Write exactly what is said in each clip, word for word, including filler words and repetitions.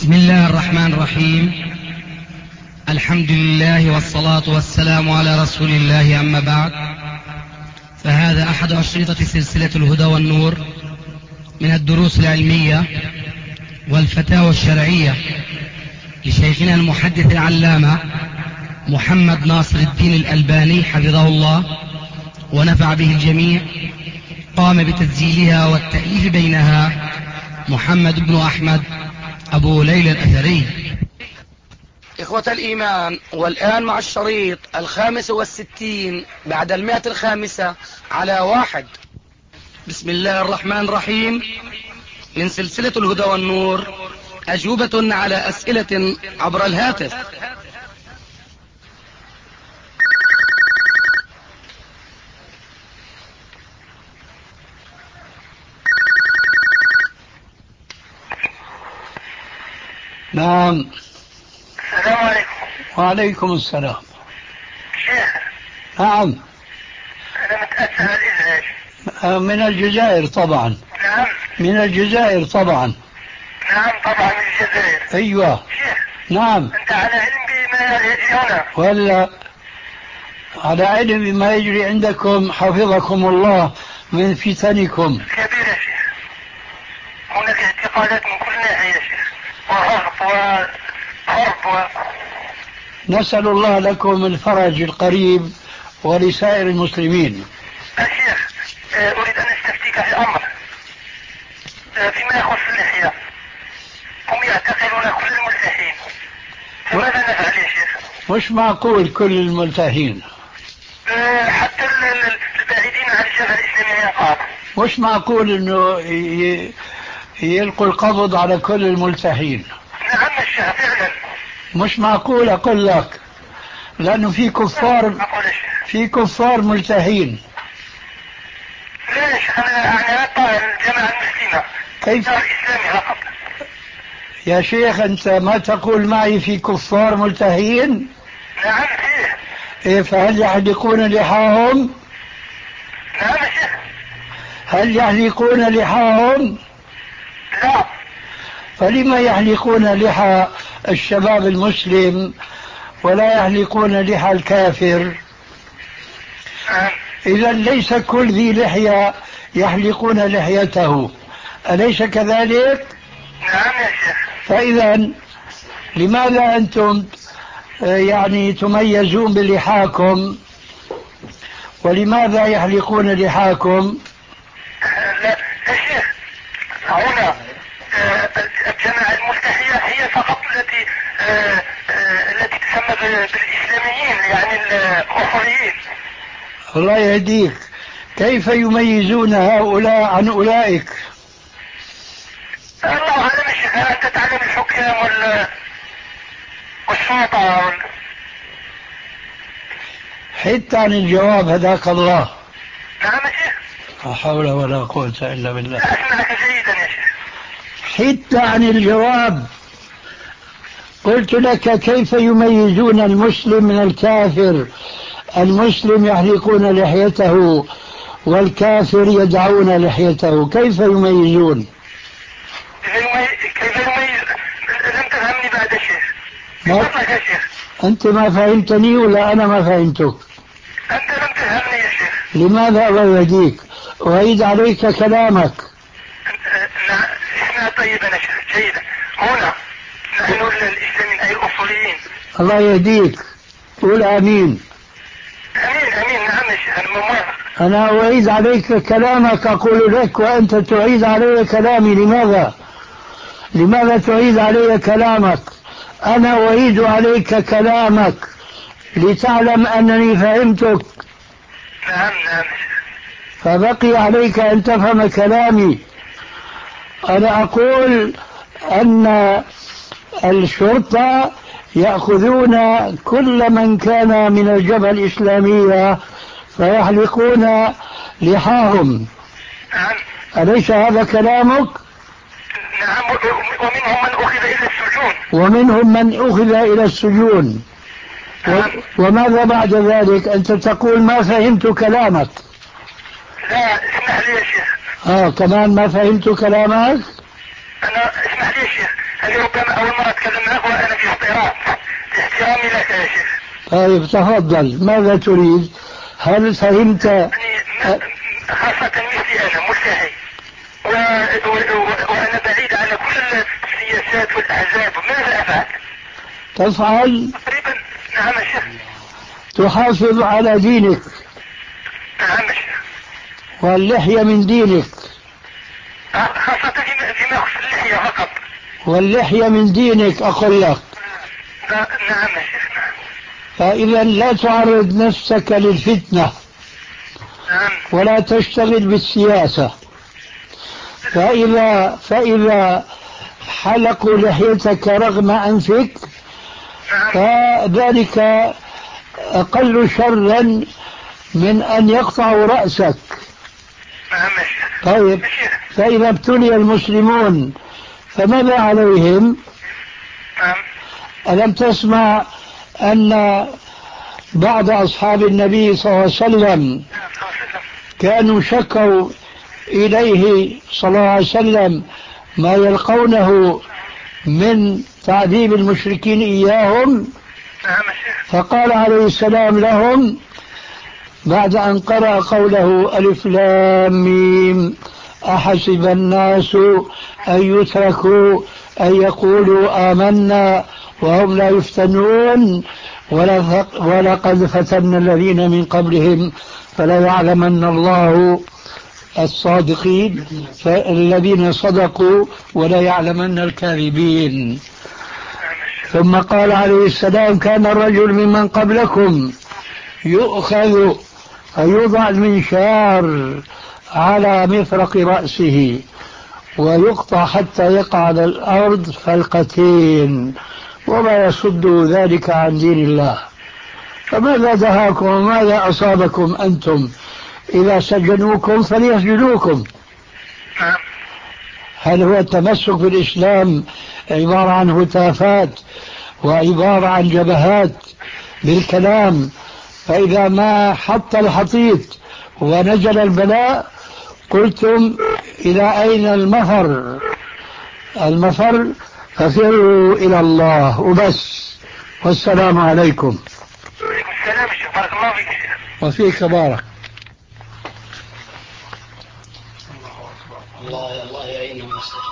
بسم الله الرحمن الرحيم. الحمد لله والصلاة والسلام على رسول الله، أما بعد، فهذا أحد أشرطة سلسلة الهدى والنور من الدروس العلمية والفتاوى الشرعية لشيخنا المحدث العلامة محمد ناصر الدين الألباني حفظه الله ونفع به الجميع. قام بتسجيلها والتأليف بينها محمد بن أحمد أبو ليلى الأثري. إخوة الإيمان، والآن مع الشريط الخامس والستين بعد المئة الخامسة على واحد. بسم الله الرحمن الرحيم. من سلسلة الهدى والنور، أجوبة على أسئلة عبر الهاتف. نعم. السلام عليكم. وعليكم السلام. شيخ. نعم. أنا متأسف على الإزعاج. من الجزائر طبعا. نعم. من الجزائر طبعا. نعم طبعا من الجزائر. أيوة. شيخ. نعم. أنت على علم بما يجري هنا؟ ولا على علم بما يجري عندكم حفظكم الله من فتنكم. كبير يا شيخ. هناك اعتقادات من كل ناحية يا شيخ، وهرب وهرب و... نسأل الله لكم الفرج القريب ولسائر المسلمين. الشيخ، أريد أن أستفتيك في أمر فيما يخص اللحية. هم يعتقلون كل الملتحين، فماذا نفعل يا شيخ؟ مش معقول كل الملتحين، حتى البعيدين عن الجبهة الإسلامية يقال. مش معقول انه ي... يلقوا القبض على كل الملتحين. نعم الشيخ فعلا. مش معقول أقول لك، لأنه في كفار في كفار ملتحين. ليش؟ أنا أنا أطالع الجماعة المسلمة. كيف؟ الإسلامي فقط. يا شيخ أنت ما تقول معي في كفار ملتحين؟ نعم فيه. إيه، فهل يحلقون لحاهم؟ نعم يا شيخ. هل يحلقون لحاهم؟ لا. فلما يحلقون لحى الشباب المسلم ولا يحلقون لحى الكافر؟ نعم. إذا ليس كل ذي لحية يحلقون لحيته، أليس كذلك؟ نعم يا شيخ. فإذا لماذا أنتم يعني تميزون بلحاكم ولماذا يحلقون لحاكم؟ لا يا شيخ، هنا الجماعة الملتحية هي فقط التي التي تسمى بالإسلاميين، يعني الأخرين. الله يهديك، كيف يميزون هؤلاء عن أولئك؟ الله أعلم يا شيخ. أنت تعلم الحكام وال والشرطة وال... حتى عن الجواب هداك الله. نعم يا شيخ. لا حول ولا قوة إلا بالله. لا أسمعك جيدا يا شيخ. حتى عن الجواب قلت لك كيف يميزون المسلم من الكافر؟ المسلم يحلقون لحيته والكافر يدعون لحيته، كيف يميزون؟ كيف يميز؟ لم تفهمني بعد يا شيخ. ما... يا شيخ. أنت ما فهمتني ولا أنا ما فهمتك؟ أنت لم تفهمني يا شيخ. لماذا الله يهديك؟ أعيد عليك كلامك. نعم اسمع طيبا يا شيخ جيدا. هنا نحن الإسلاميين أي الأصوليين. الله يهديك، قول آمين. أمين أمين. نعم يا شيخ. أنا موافق. أنا أعيد عليك كلامك أقول لك وأنت تعيد علي كلامي. لماذا؟ لماذا تعيد علي كلامك؟ أنا أعيد عليك كلامك لتعلم أنني فهمتك. نعم نعم. فبقي عليك أن تفهم كلامي. أنا أقول أن الشرطة يأخذون كل من كان من الجبهة الإسلامية فيحلقون لحاهم. نعم. أليس هذا كلامك؟ نعم. ومنهم من أخذ إلى السجون. ومنهم من أخذ إلى السجون. نعم. وماذا بعد ذلك؟ أنت تقول ما فهمت كلامك. لا اسمح لي يا شيخ. آه كمان ما فهمت كلامك. أنا اسمح لي يا شيخ، هل ربما أول مرة أتكلم معك وأنا في احترام احترامي لك يا شيخ. طيب تفضل، ماذا تريد؟ هل فهمت؟ يعني خاصة مثلي أنا ملتحي و... و... و... وأنا بعيد عن كل السياسات والأحزاب، ماذا أفعل؟ تفعل تقريبا. نعم يا شيخ. تحافظ على دينك. نعم يا شيخ. واللحية من دينك. خاصة فيما يخص اللحية فقط. واللحية من دينك أقول لك. نعم يا شيخ. نعم. فإذا لا تعرض نفسك للفتنة. نعم. ولا تشتغل بالسياسة. فإذا فإذا حلقوا لحيتك رغم أنفك فذلك أقل شرا من أن يقطعوا رأسك. طيب فإذا ابتلي المسلمون فماذا عليهم؟ ألم تسمع أن بعض أصحاب النبي صلى الله عليه وسلم كانوا شكوا إليه صلى الله عليه وسلم ما يلقونه من تعذيب المشركين إياهم، فقال عليه السلام لهم بعد أن قرأ قوله ألف لام ميم أحسب الناس أن يتركوا أن يقولوا آمنا وهم لا يفتنون ولقد فتنا الذين من قبلهم فلا يعلمن الله الصادقين الذين صدقوا ولا يعلمن الكاذبين. ثم قال عليه السلام كان الرجل ممن قبلكم يؤخذ فيوضع المنشار على مفرق رأسه ويقطع حتى يقع على الأرض فلقتين وما يصد ذلك عن دين الله. فماذا دهاكم وماذا أصابكم أنتم؟ إذا سجنوكم فليسجنوكم. هل هو التمسك بالإسلام عبارة عن هتافات وعبارة عن جبهات بالكلام؟ فإذا ما حط الحطيط ونزل البلاء قلتم إلى أين المفر؟ المفر ففروا إلى الله وبس. والسلام عليكم. وعليكم السلام الشيخ. بارك الله فيك. وفيك بارك الله. الله يعيننا ويستر.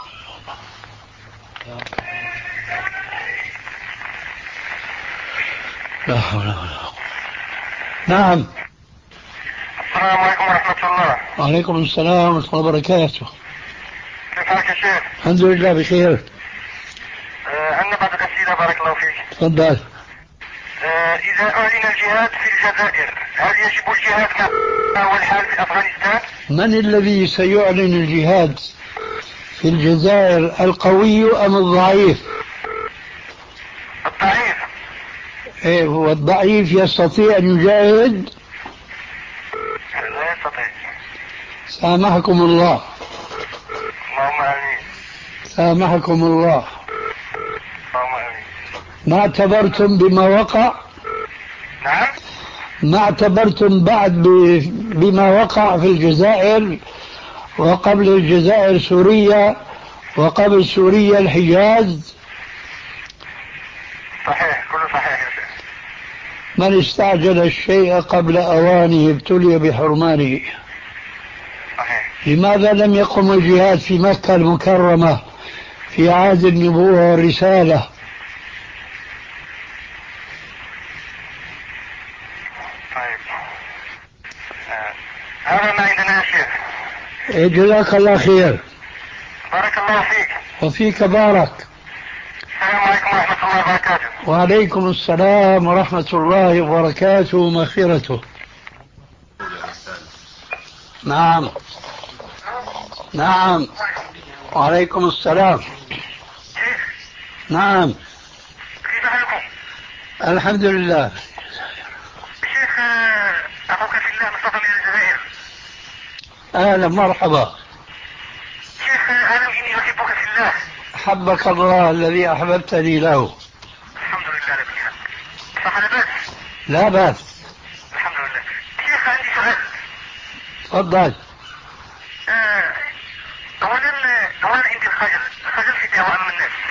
لا حول ولا قوة. نعم. السلام عليكم ورحمة الله. وعليكم السلام ورحمة الله وبركاته. كيف حالك يا شيخ؟ الحمد لله بخير. آه عندنا بعض الأسئلة بارك الله فيك. تفضل. آه إذا أعلن الجهاد في الجزائر هل يجب الجهاد مع هو الحال في أفغانستان؟ من الذي سيعلن الجهاد في الجزائر، القوي أم الضعيف؟ الضعيف. إيه هو الضعيف يستطيع أن يجاهد؟ لا يستطيع. سامحكم الله. اللهم آمين. سامحكم الله. اللهم آمين. ما اعتبرتم بما وقع؟ نعم. ما اعتبرتم بعد بما وقع في الجزائر، وقبل الجزائر سوريا، وقبل سوريا الحجاز؟ صحيح كله صحيح يا شيخ. من استعجل الشيء قبل أوانه ابتلي بحرمانه. صحيح. لماذا لم يقم الجهاد في مكة المكرمة في عهد النبوة والرسالة؟ طيب. آه. هذا ما عندنا يا شيخ. جزاك الله خير. بارك الله فيك. وفيك بارك. السلام عليكم ورحمة الله وبركاته. وعليكم السلام ورحمة الله وبركاته ومغفرته. نعم. نعم. وعليكم السلام. نعم. كيف حالكم؟ الحمد لله. شيخ أخوك في الله مصطفى من الجزائر. أهلا مرحبا. شيخ أعلم إني أحبك في الله. حبك الله الذي أحببتني له. الحمد لله رب العالمين. صح لا بأس؟ لا بأس. الحمد لله. شيخ عندي سؤال. تفضل. آه، أولا أولا عندي الخجل، الخجل في الدعوة أمام الناس.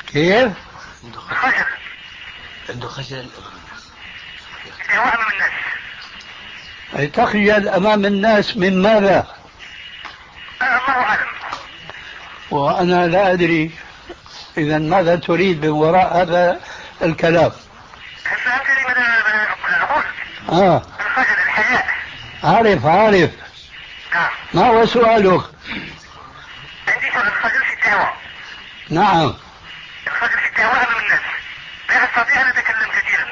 كيف؟ خجل. عنده خجل استهواء أمام الناس. أي تخجل أمام الناس من ماذا؟ الله أعلم. وأنا لا أدري إذا ماذا تريد من وراء هذا الكلام؟ فهمت لي ماذا أقول؟ آه. الخجل، الحياء. عارف عارف. نعم. ما هو سؤالك؟ عندي سؤال. الخجل في الدعوة. نعم. الخجل في الدعوة أمام الناس، لا أستطيع أن أتكلم كثيرا.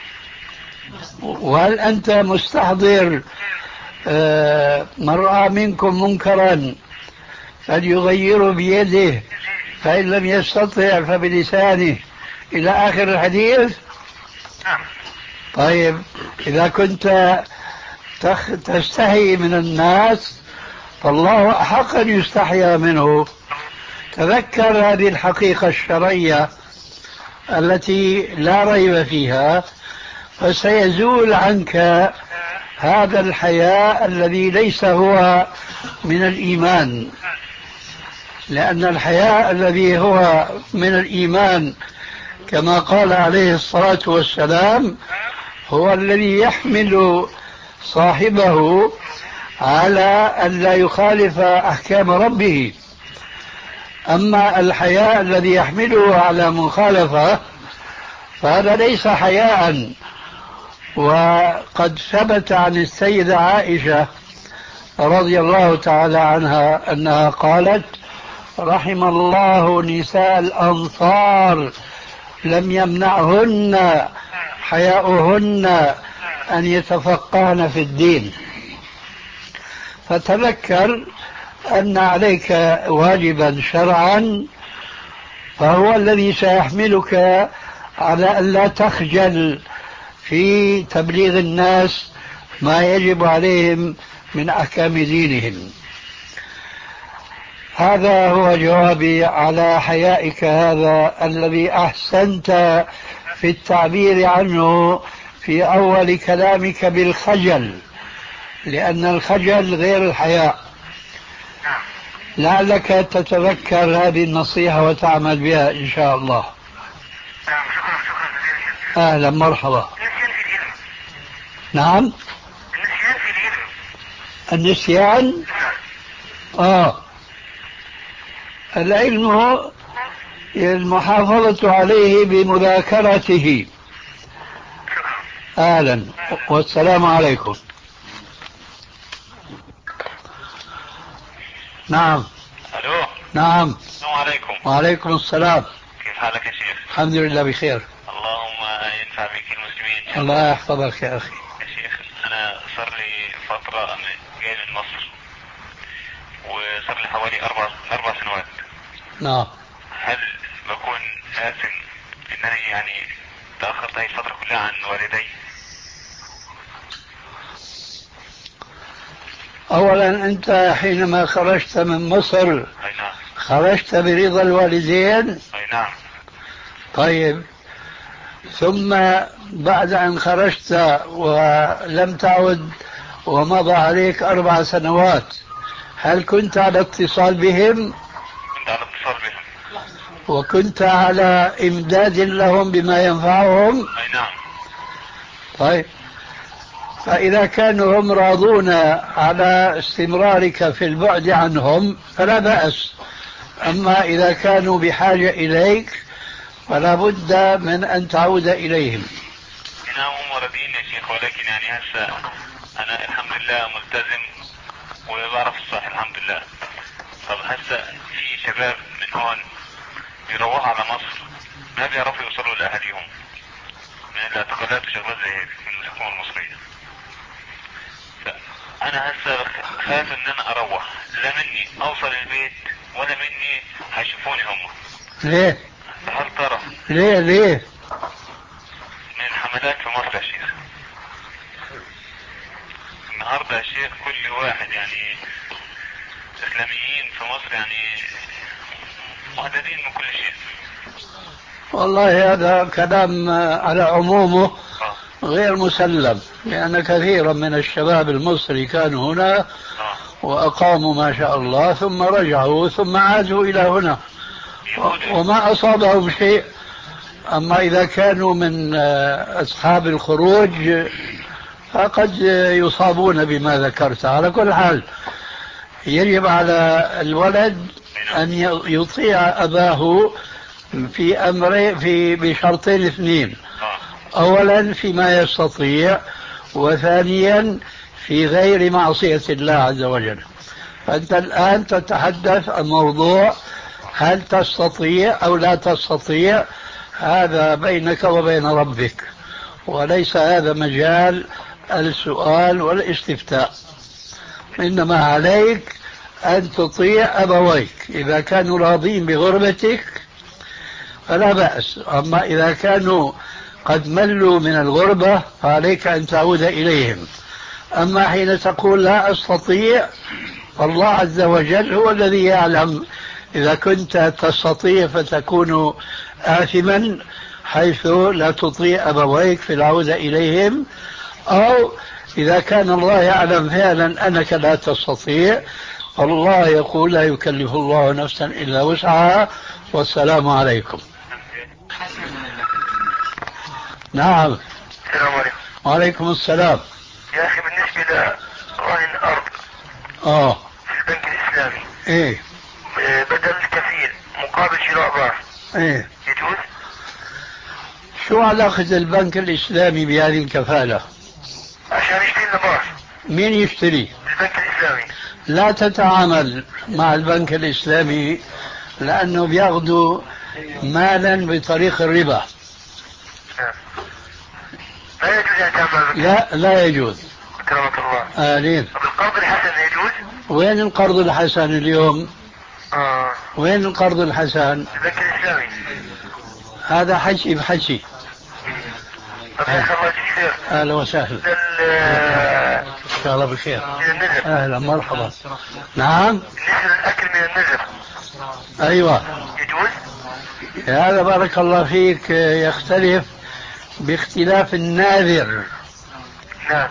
وهل أنت مستحضر آه من رأى منكم منكرا فليغيره بيده فإن لم يستطع فبلسانه إلى آخر الحديث؟ نعم. طيب إذا كنت تخ... تستحي من الناس فالله أحق أن يستحيا منه. تذكر هذه الحقيقة الشرعية التي لا ريب فيها، فسيزول عنك هذا الحياء الذي ليس هو من الإيمان، لأن الحياء الذي هو من الإيمان كما قال عليه الصلاة والسلام هو الذي يحمل صاحبه على أن لا يخالف أحكام ربه. أما الحياء الذي يحمله على مخالفة فهذا ليس حياء. وقد ثبت عن السيدة عائشة رضي الله تعالى عنها أنها قالت: رحم الله نساء الأنصار لم يمنعهن حياؤهن أن يتفقهن في الدين. فتذكر أن عليك واجبا شرعا فهو الذي سيحملك على أن لا تخجل في تبليغ الناس ما يجب عليهم من أحكام دينهم. هذا هو جوابي على حيائك هذا الذي أحسنت في التعبير عنه في أول كلامك بالخجل، لأن الخجل غير الحياء. لعلك تتذكر هذه النصيحة وتعمل بها إن شاء الله. أهلا مرحبا. نعم. النسيان. آه العلم هو المحافظة عليه بمذاكرته. أهلا والسلام عليكم. نعم. الو. نعم. السلام عليكم. وعليكم السلام. كيف حالك يا شيخ؟ الحمد لله بخير. اللهم ينفع بك المسلمين. الله يحفظك يا أخي. يا شيخ أنا صار لي فترة أنا جاي من مصر وصار لي حوالي أربع أربع سنوات. نعم. هل بكون آثم إنني يعني تأخرت هذه الفترة كلها عن والدي؟ أولا أنت حينما خرجت من مصر أي نعم. خرجت برضا الوالدين؟ أي نعم. طيب، ثم بعد أن خرجت ولم تعد ومضى عليك أربع سنوات هل كنت على اتصال بهم؟ كنت على اتصال بهم. وكنت على إمداد لهم بما ينفعهم؟ أي نعم. طيب، فإذا كانوا هم راضون على استمرارك في البعد عنهم فلا بأس. أما إذا كانوا بحاجة إليك فلا بد من أن تعود إليهم. نعم هم راضين يا شيخ، ولكن يعني هسه أنا الحمد لله ملتزم وبعرف الصح الحمد لله. طب هسه في شباب من هون بيروحوا على مصر ما بيعرفوا يوصلوا لأهاليهم من الاعتقالات وشغلات زي هيك من الحكومة المصرية. فأنا هسه خايف إن أنا أروح لا مني أوصل البيت ولا مني هيشوفوني هم. ليه؟ هل ترى؟ ليه ليه؟ من الحملات في مصر يا شيخ. النهارده يا شيخ كل واحد يعني إسلاميين في مصر يعني مهددين من كل شيء. والله هذا كلام على عمومه غير مسلم، لأن كثيرا من الشباب المصري كانوا هنا وأقاموا ما شاء الله ثم رجعوا ثم عادوا إلى هنا، وما أصابهم شيء. أما إذا كانوا من أصحاب الخروج فقد يصابون بما ذكرت. على كل حال يجب على الولد أن يطيع أباه في أمر في بشرطين اثنين: أولا فيما يستطيع، وثانيا في غير معصية الله عز وجل. فأنت الآن تتحدث عن موضوع هل تستطيع أو لا تستطيع، هذا بينك وبين ربك، وليس هذا مجال السؤال والاستفتاء. إنما عليك أن تطيع أبويك. إذا كانوا راضين بغربتك فلا بأس، أما إذا كانوا قد ملوا من الغربة فعليك أن تعود إليهم. أما حين تقول لا أستطيع، فالله عز وجل هو الذي يعلم. إذا كنت تستطيع فتكون آثما حيث لا تطيع أبويك في العودة إليهم، أو إذا كان الله يعلم فعلا أنك لا تستطيع، فالله يقول لا يكلف الله نفسا إلا وسعها، والسلام عليكم. نعم. السلام عليكم. وعليكم السلام. يا أخي بالنسبة لرهن الأرض آه في البنك الإسلامي، إيه بدل الكفيل مقابل شراء بار، إيه يجوز؟ شو علاقة البنك الإسلامي بهذه الكفالة؟ عشان يشتري بار. مين يشتري؟ البنك الإسلامي. لا تتعامل مع البنك الإسلامي لأنه بياخذوا مالا بطريق الربا. لا يجوز أن تعمل. لا لا يجوز. أكرمك الله. آلين. القرض الحسن يجوز؟ وين القرض الحسن اليوم؟ آه. وين القرض الحسن؟ البنك الإسلامي. هذا حكي بحكي. الله خير. أهلا وسهلا. إن شاء الله بخير. أهلا مرحبا. نعم. بالنسبة للأكل من النذر. أيوة. يجوز؟ هذا بارك الله فيك يختلف باختلاف الناذر. نعم.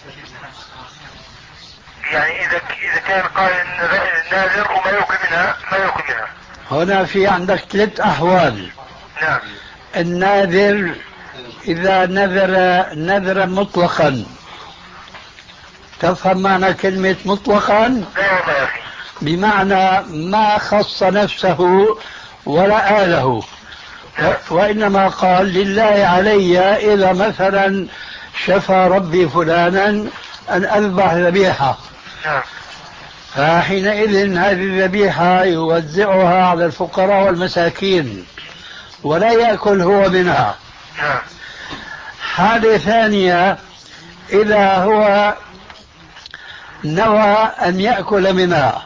يعني إذا إذا كان قال الناذر وما يأكل منها ما يأكل منها. هنا في عندك ثلاث أحوال. نعم. الناذر إذا نذر نذرا مطلقا. تفهم معنى كلمة مطلقا؟ لا والله يا أخي. بمعنى ما خص نفسه ولا آله، وإنما قال لله علي إذا مثلا شفى ربي فلانا أن أذبح ذبيحة، فحينئذ هذه الذبيحة يوزعها على الفقراء والمساكين ولا يأكل هو منها. حالة ثانية إذا هو نوى أن يأكل منها،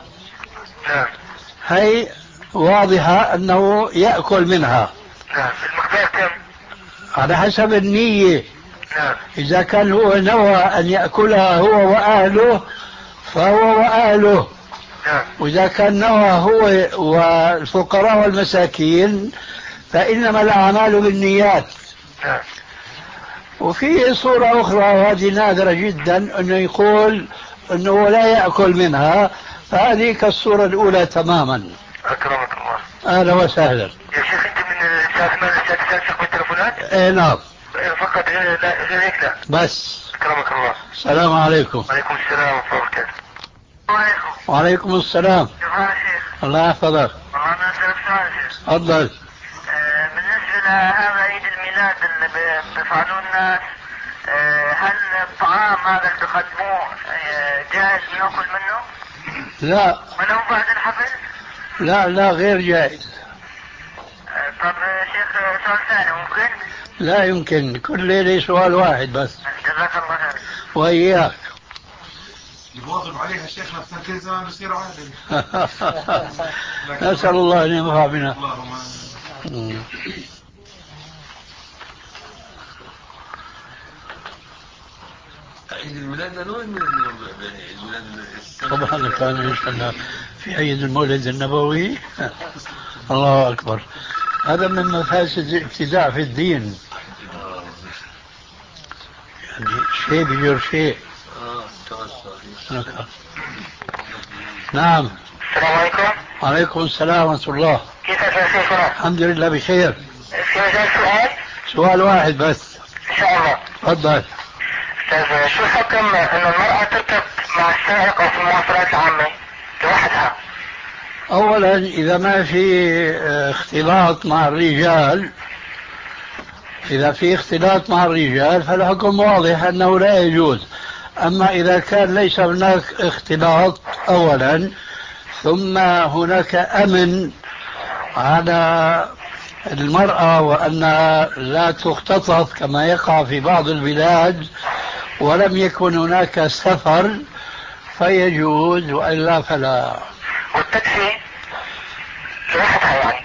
هي واضحة أنه يأكل منها. المقدار كم؟ على حسب النية. إذا كان هو نوى أن يأكلها هو وأهله فهو وأهله، وإذا كان نوى هو والفقراء والمساكين فإنما الأعمال بالنيات. وفي صورة أخرى وهذه نادرة جدا أنه يقول أنه لا يأكل منها، فهذه كالصورة الأولى تماما. أكرمك الله. أهلا وسهلا. يا شيخ أنت من الساعة ثمانية للساعة تسعة تشغل التلفونات؟ إيه نعم. فقط غير هيك لا. بس. أكرمك الله. السلام عليكم. وعليكم السلام ورحمة الله وبركاته. وعليكم. وعليكم السلام. كيف حالك يا شيخ؟ الله يحفظك. والله أنا أسألك سؤال يا شيخ. تفضل. بالنسبة لهذا عيد الميلاد اللي بيفعلوه الناس، هل الطعام هذا اللي بيقدموه جاهز ناكل منه؟ لا. ولو بعد الحفل؟ لا لا غير جائز. طب شيخ سؤال ثاني ممكن؟ لا يمكن، كل ليلة سؤال واحد بس. جزاك الله خير. وإياك. يواظب عليها شيخنا في كل زمان بصير عادل. نسأل الله أن ينفع بنا. اللهم عيد الميلاد نوع من عيد الميلاد طبعا كان يشتغل في عيد المولد النبوي. الله أكبر، هذا من مفاسد الابتداع في الدين، يعني شيء بيجر شيء. نعم. السلام عليكم. وعليكم السلام ورحمة الله. كيف يا شيخنا؟ الحمد لله بخير. في مجال سؤال؟ سؤال واحد بس. إن شاء الله. تفضل. أستاذ، شو حكم إنه المرأة تركب مع السائق أو في المواصلات العامة لوحدها؟ أولا إذا ما في اختلاط مع الرجال إذا في اختلاط مع الرجال فالحكم واضح أنه لا يجوز. أما إذا كان ليس هناك اختلاط أولا ثم هناك أمن على المرأة وأنها لا تختطف كما يقع في بعض البلاد ولم يكن هناك سفر فيجوز وإلا فلا. والتاكسي لوحدها يعني؟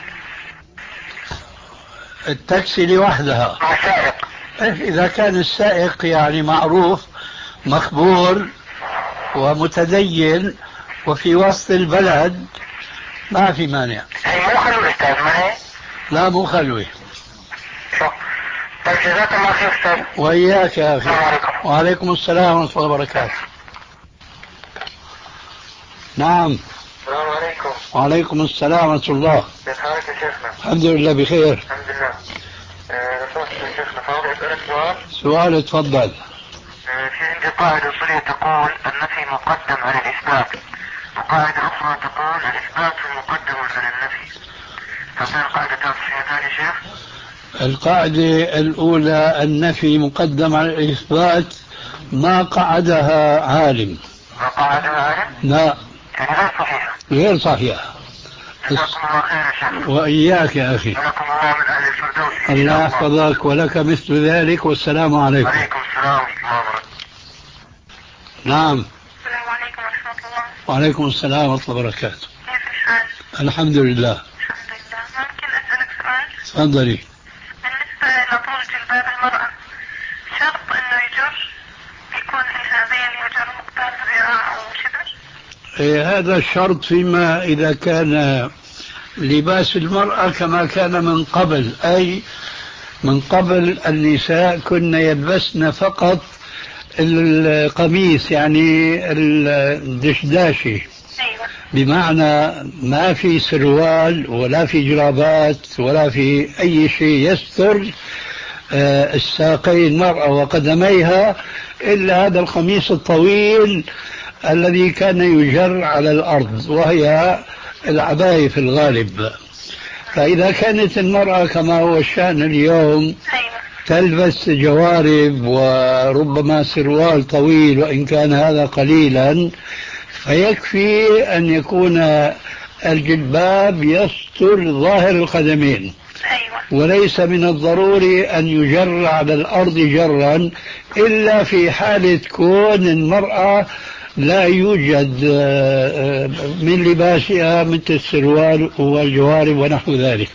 التاكسي لوحدها مع سائق؟ إذا كان السائق يعني معروف مخبور ومتدين وفي وسط البلد ما في مانع. هي مو خلوة أستاذ ما هي؟ لا مو خلوة. شو؟ طيب جزاك الله خير أستاذ. وإياك يا أخي. السلام عليكم. وعليكم السلام ورحمة الله وبركاته. نعم. السلام عليكم. وعليكم السلام ورحمة الله. كيف حالك يا شيخنا؟ الحمد لله بخير. الحمد لله. لو سمحت يا شيخنا فاضي أسألك سؤال؟ سؤال اتفضل. آه، في عندي قاعدة أصولية تقول النفي مقدم على الإثبات، وقاعدة أخرى تقول الإثبات مقدم على النفي. هذه القاعدة فيها ثاني شيخ؟ القاعدة الأولى النفي مقدم على الإثبات ما قعدها عالم. ما قاعدها عالم؟ لا. يعني غير صحيحة. غير صحيحة. جزاكم الله خير يا شيخ. وإياك يا أخي. جزاكم الله من أهل الفردوس. الله يحفظك ولك مثل ذلك والسلام عليكم. وعليكم السلام ورحمة الله وبركاته. نعم. السلام عليكم ورحمة الله. وعليكم السلام ورحمة الله وبركاته. كيف الحال؟ الحمد لله. الحمد لله. ممكن أسألك سؤال؟ تفضلي. بالنسبة لطول جلباب المرأة شرط إنه يجر يكون الهذين يجر مقدار ذراع أو شبر؟ إيه هذا الشرط فيما إذا كان لباس المرأة كما كان من قبل، أي من قبل النساء كن يلبسن فقط القميص يعني الدشداشي. أيوة. بمعنى ما في سروال ولا في جرابات ولا في أي شيء يستر الساقين المرأة وقدميها إلا هذا القميص الطويل الذي كان يجر على الأرض وهي العباية في الغالب. فإذا كانت المرأة كما هو الشأن اليوم تلبس جوارب وربما سروال طويل وإن كان هذا قليلا فيكفي أن يكون الجلباب يستر ظاهر القدمين، وليس من الضروري أن يجر على الأرض جرا إلا في حالة كون المرأة لا يوجد من لباسها مثل السروال والجوارب ونحو ذلك.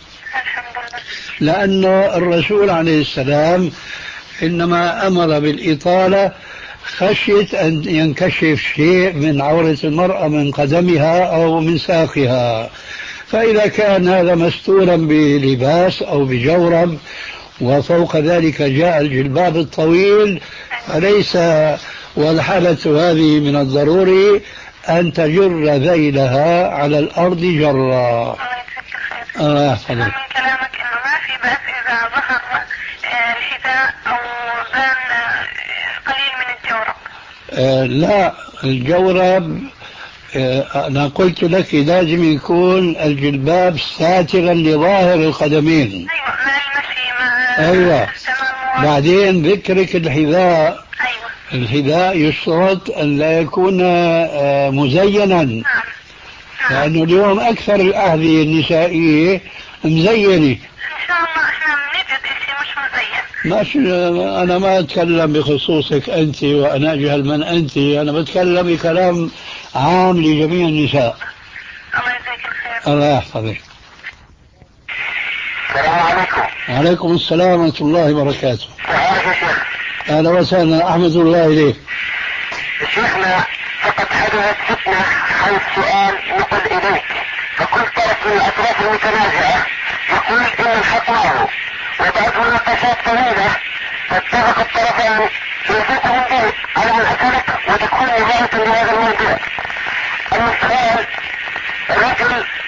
لأن الرسول عليه السلام إنما أمر بالإطالة خشية أن ينكشف شيء من عورة المرأة من قدمها أو من ساقها. فإذا كان هذا مستورا بلباس أو بجورب وفوق ذلك جاء الجلباب الطويل فليس والحالة هذه من الضروري أن تجر ذيلها على الأرض جرا. الله يحفظك. من كلامك إنه ما في بأس إذا ظهر الحذاء أو بان قليل من الجورب. آه لا الجورب آه أنا قلت لك لازم يكون الجلباب ساترا لظاهر القدمين. أيوة مع المشي مع أيوة. بعدين ذكرك الحذاء. أيوة. الحذاء يشترط أن لا يكون آه مزينا. نعم. لأنه اليوم أكثر الأحذية النسائية مزينة. إن شاء الله إحنا بنجد إشي مش مزين. ماشي أنا ما أتكلم بخصوصك أنت وأنا أجهل من أنت، أنا بتكلم بكلام عام لجميع النساء. الله يجزيك الخير. الله يحفظك. السلام عليكم. وعليكم السلام ورحمة الله وبركاته. تعالى يا شيخ. أهلا وسهلا أحمد الله إليك. شيخنا فقد حدثت فتنة حول سؤال نقل إليك، فكل طرف من الأطراف المتنازعة يقول إن الحق معه، وبعد مناقشات طويلة فاتفق الطرفان يزيد من ذلك على من أسألك وتكون نهاية لهذا الموضوع. أما السؤال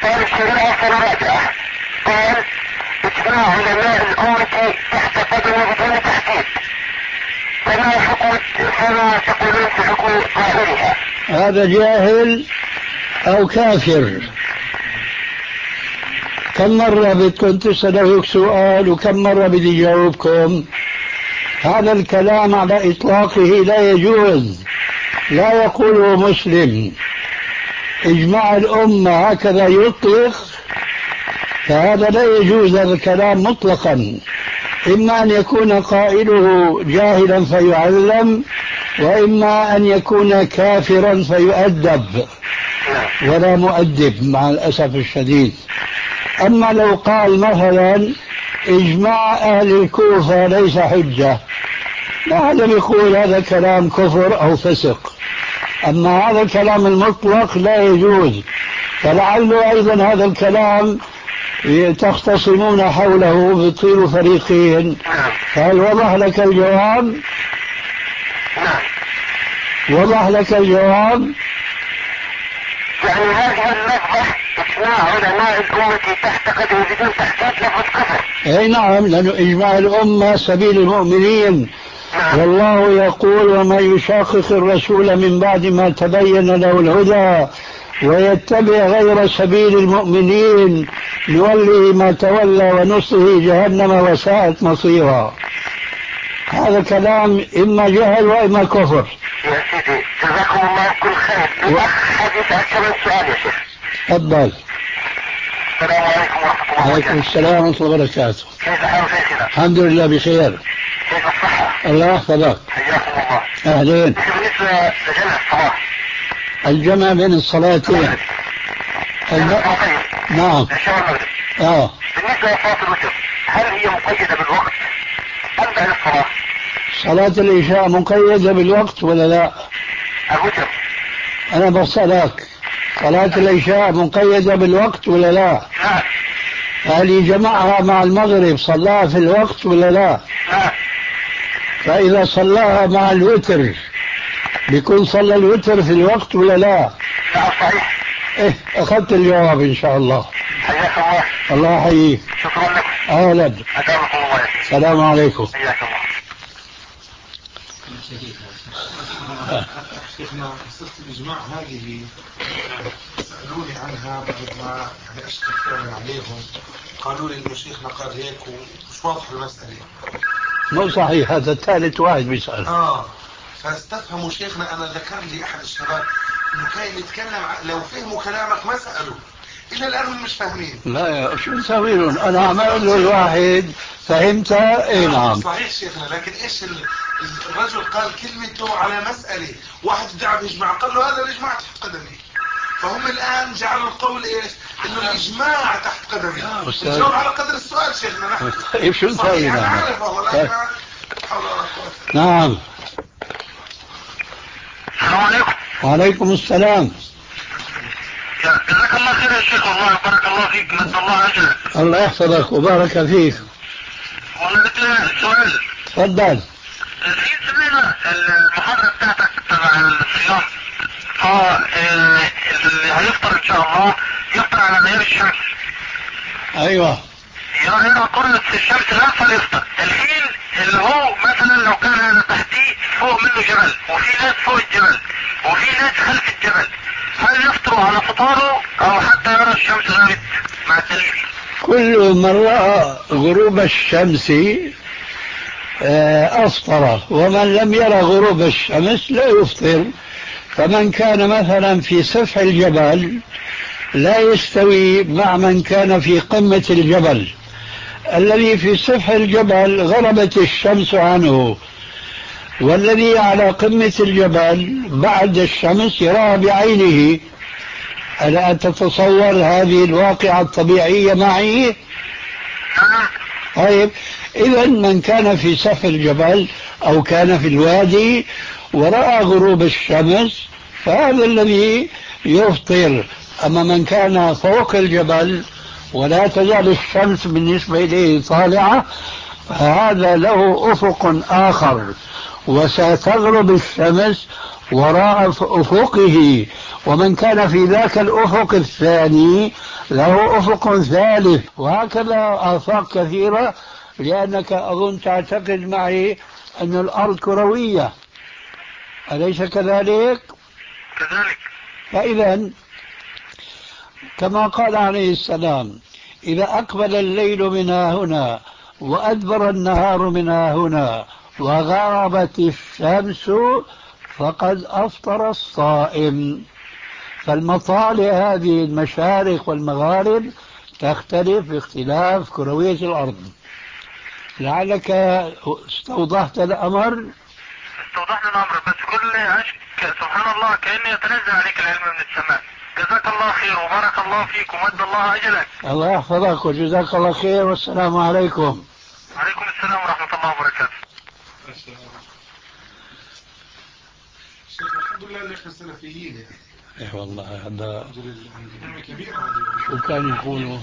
سؤال الشريعة سنراجعه. قال اجماع علماء الأمة تحت قدم بدون تحديد، فما حكم فما تقولون في حكم ظاهرها؟ هذا جاهل أو كافر. كم مرة بدكم تسألوا سؤال وكم مرة بدي يجاوبكم؟ هذا الكلام على إطلاقه لا يجوز، لا يقوله مسلم. إجماع الأمة هكذا يطلق، فهذا لا يجوز هذا الكلام مطلقا. إما أن يكون قائله جاهلا فيعلم، وإما أن يكون كافرا فيؤدب، ولا مؤدب مع الأسف الشديد. أما لو قال مثلا إجماع أهل الكوفة ليس حجة، لا أحد يقول هذا كلام كفر أو فسق. أما هذا الكلام المطلق لا يجوز، فلعله أيضا هذا الكلام تختصمون حوله بتصيروا فريقين. فهل وضح لك الجواب؟ وضح لك الجواب؟ يعني هذه اللفظة اجماع علماء الأمة تحت قدم بدون تحديد لفظ كفر. اي نعم، لأنه إجماع الأمة سبيل المؤمنين. نعم. والله يقول ومن يشاقق الرسول من بعد ما تبين له الهدى ويتبع غير سبيل المؤمنين نوله ما تولى ونصله جهنم وساءت مصيرا. هذا كلام إما جهل وإما كفر. يا سيدي جزاكم الله كل خير. الأخ حديث أكثر من سؤال يا شيخ. تفضل. السلام عليكم ورحمة الله وبركاته. وعليكم السلام ورحمة الله وبركاته. كيف حال شيخنا؟ الحمد لله بخير. كيف الصحة؟ الله يحفظك. حياكم الله. أهلين. بالنسبة لجمع الصلاة، الجمع بين الصلاتين. الم... نعم. العشاء والمغرب. اه. بالنسبة لصلاة الوتر، هل هي مقيدة بالوقت أم بعد الصلاة؟ صلاة العشاء مقيدة بالوقت ولا لا؟ الوتر. أنا بسألك، صلاة العشاء مقيدة بالوقت ولا لا؟ لا. هل جمعها مع المغرب صلاها في الوقت ولا لا؟ لا. فإذا صلاها مع الوتر بيكون صلى الوتر في الوقت ولا لا؟ لا صحيح. إيه أخذت الجواب إن شاء الله. حياك الله. الله يحييك. شكرا لكم. أهلا. أدامكم الله يا سيدي. السلام عليكم. حياك الله. شيخنا قصة الإجماع هذه سألوني عنها بعد ما يعني أشتكى فعلا عليهم، قالوا لي إنه شيخنا قال هيك ومش واضح المسألة. مو صحيح، هذا الثالث واحد بيسأل. آه فاستفهموا شيخنا. أنا ذكر لي أحد الشباب إنه كان يتكلم لو فهموا كلامك ما سألوا، إلى الآن مش فاهمين. لا يا شو نسوي لهم؟ أنا عمل له الواحد فهمتها. إيه نعم صحيح شيخنا، لكن إيش الرجل قال كلمته على مسألة، واحد دعا بإجماع قال له هذا الإجماع تحت قدمي، فهم الآن جعلوا القول إيش؟ إنه الإجماع تحت قدمي. نجاوب على قدر السؤال شيخنا نحن. طيب شو نسوي؟ أنا نعم. عارف والله لكن نعم. السلام عليكم. وعليكم السلام. جزاك الله خير يا شيخ، والله بارك الله فيك، مد الله أجرك. الله يحفظك وبارك فيك. والله بدي سؤال. تفضل. في سمعنا المحاضرة بتاعتك تبع الصيام، فاللي هيفطر إن شاء الله يفطر على غير الشمس. أيوة. يا هنا قرنت الشمس لا فليفطر. الحين اللي هو مثلا لو كان هذا تحتيه فوق منه جبل وفي ناس فوق الجبل وفي ناس خلف الجبل، هل يفطروا على فطاره او حتى يرى الشمس غابت مع الدليل؟ كل من رأى غروب الشمس أفطر، ومن لم يرى غروب الشمس لا يفطر. فمن كان مثلا في سفح الجبل لا يستوي مع من كان في قمة الجبل. الذي في سفح الجبل غربت الشمس عنه، والذي على قمة الجبل بعد الشمس يراها بعينه. ألا تتصور هذه الواقعة الطبيعية معي؟ طيب إذا من كان في سفح الجبل أو كان في الوادي ورأى غروب الشمس فهذا الذي يفطر. أما من كان فوق الجبل ولا تزال الشمس بالنسبة إليه طالعة فهذا له أفق آخر، وستغرب الشمس وراء أفقه، ومن كان في ذاك الأفق الثاني له أفق ثالث، وهكذا آفاق كثيرة، لأنك أظن تعتقد معي أن الأرض كروية، أليس كذلك؟ كذلك. فإذا كما قال عليه السلام: إذا أقبل الليل من هنا وأدبر النهار من هنا وغابت الشمس فقد أفطر الصائم. فالمطالع هذه المشارق والمغارب تختلف باختلاف كروية الأرض. لعلك استوضحت الأمر. استوضحنا الأمر، بس كل عشق سبحان الله كأني يتنزل عليك العلم من السماء. جزاك الله خير وبارك الله فيك ومد الله أجلك. الله يحفظك وجزاك الله خير، والسلام عليكم. وعليكم السلام ورحمة الله وبركاته. الحمد لله اللي احنا سلفيين يعني. اي والله هذا نعمة كبيرة. شو كان يقولوا؟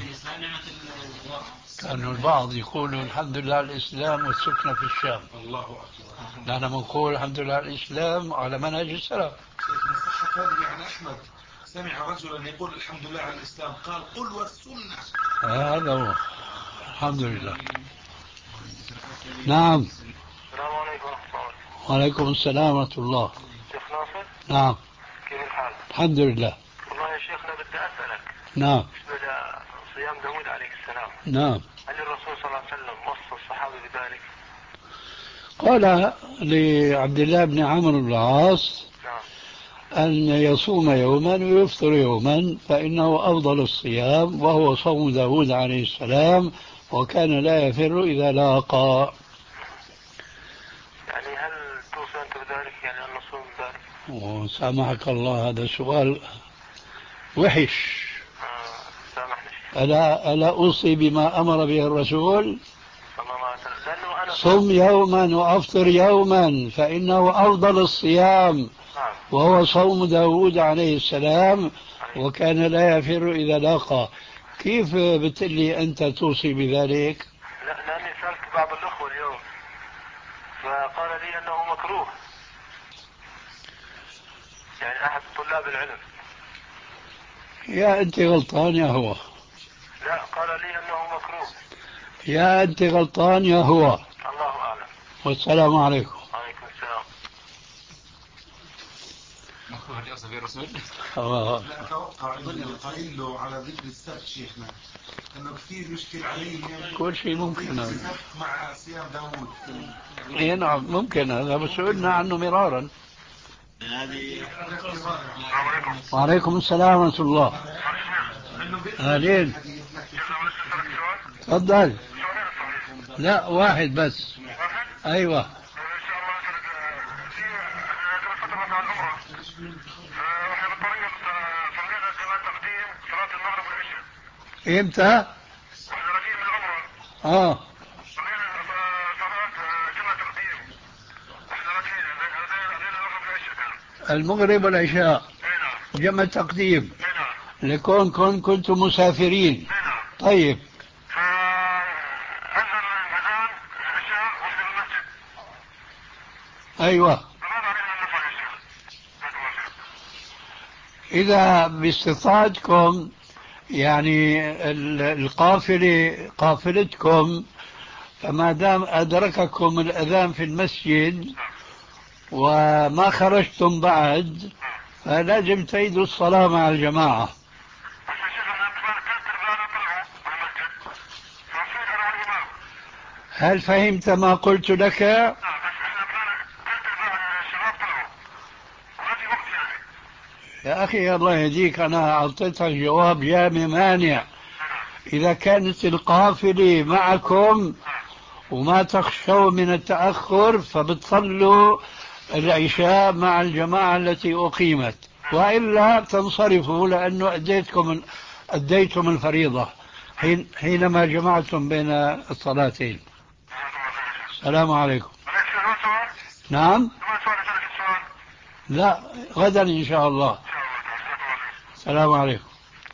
كانوا البعض يقولوا الحمد لله على الإسلام والسكنة في الشام. الله أكبر. نحن بنقول الحمد لله على الإسلام على منهج السلف. شيخنا صحت هذه عن أحمد، سمع رجلا يقول الحمد لله على الإسلام، قال قل والسنة. هذا هو. الحمد لله. نعم. السلام عليكم ورحمة الله. وعليكم السلام ورحمة الله. شيخ ناصر. نعم. كيف الحال؟ الحمد لله. والله يا شيخنا بدي أسألك. نعم. بالنسبة لصيام داود عليه السلام. نعم. هل الرسول صلى الله عليه وسلم وصى الصحابة بذلك؟ قال لعبد الله بن عمرو بن العاص أن يصوم يوما ويفطر يوما فإنه أفضل الصيام، وهو صوم داود عليه السلام، وكان لا يفر إذا لاقى. يعني هل توصي أنت بذلك، يعني أن نصوم بذلك؟ وسامحك الله هذا سؤال وحش. آه سامحني. ألا, ألا أوصي بما أمر به الرسول؟ صلى الله عليه وسلم. لأنه أنا صم يوما وأفطر يوما فإنه أفضل الصيام، وهو صوم داود عليه السلام، وكان لا يفر إذا لاقى. كيف بتقلي أنت توصي بذلك؟ لا، لأني سألت بعض الأخوة اليوم فقال لي أنه مكروه، يعني أحد طلاب العلم. يا أنت غلطان يا هو. لا، قال لي أنه مكروه. يا أنت غلطان يا هو. الله أعلم. والسلام عليكم. عليكم السلام. مكروه لأصل في الرسول. آه. لا أتوقع أنه قايل له على ذكر السبت شيخنا، أنه كثير مشكل عليهم كل شيء ممكن هذا. السبت مع صيام داوود. إيه نعم ممكن هذا، بس سئلنا عنه مرارا. وعليكم السلام ورحمة الله. أهلين. تفضل. لا واحد بس. أيوة. امتى؟ اه المغرب والعشاء جمع تقديم لكون كن كنتم مسافرين. طيب ايوه. اذا باستطاعتكم يعني القافلة قافلتكم، فما دام أدرككم الأذان في المسجد وما خرجتم بعد فلازم تعيدوا الصلاة مع الجماعة. هل فهمت ما قلت لك؟ يا أخي الله يهديك، أنا أعطيتك جواب جامع مانع. إذا كانت القافلة معكم وما تخشوا من التأخر فبتصلوا العشاء مع الجماعة التي أقيمت، وإلا تنصرفوا لأنه أديتكم أديتم الفريضة حين حينما جمعتم بين الصلاتين. السلام عليكم. نعم. لا غدا إن شاء الله. السلام عليكم.